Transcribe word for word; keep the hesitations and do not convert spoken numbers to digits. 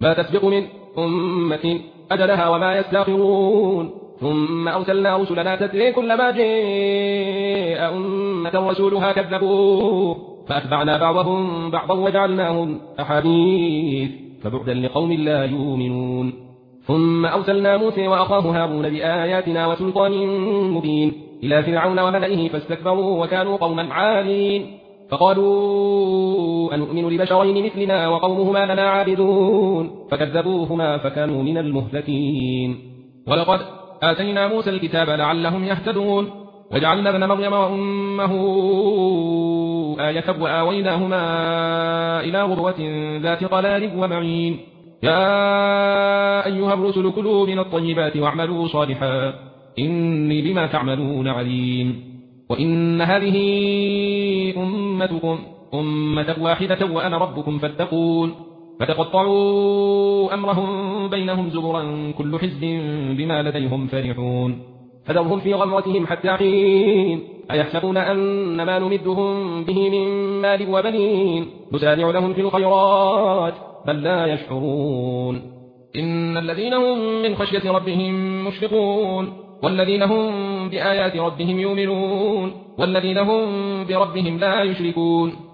ما تسبق من أمة أجلها وما يستأخرون ثم أرسلنا رسلنا تتري كلما جاء أمة رسولها كذبوه فأتبعنا بعضهم بعضا وجعلناهم أحاديث فبعدا لقوم لا يؤمنون ثم أرسلنا موسى وأخاه هارون بآياتنا وسلطان مبين إلى فرعون وملئه فاستكبروا وكانوا قوما عالين فقالوا أنؤمن لبشرين مثلنا وقومهما لنا عابدون فكذبوهما فكانوا من المهلكين ولقد آتينا موسى الكتاب لعلهم يهتدون وجعلنا ابن مريم وأمه آية وآويناهما إلى غروة ذات قرار ومعين يا أيها الرسل كلوا من الطيبات واعملوا صالحا إني بما تعملون عليم وإن هذه أمتكم أمة واحدة وأنا ربكم فاتقون فتقطعوا أمرهم بينهم زبرا كل حزب بما لديهم فرحون فذرهم في غمرتهم حتى حين أيحسبون أن ما نمدهم به من مال وبنين نسارع لهم في الخيرات بل لا يشعرون إن الذين هم من خشية ربهم مشفقون والذين هم بآيات ربهم يؤمنون والذين هم بربهم لا يشركون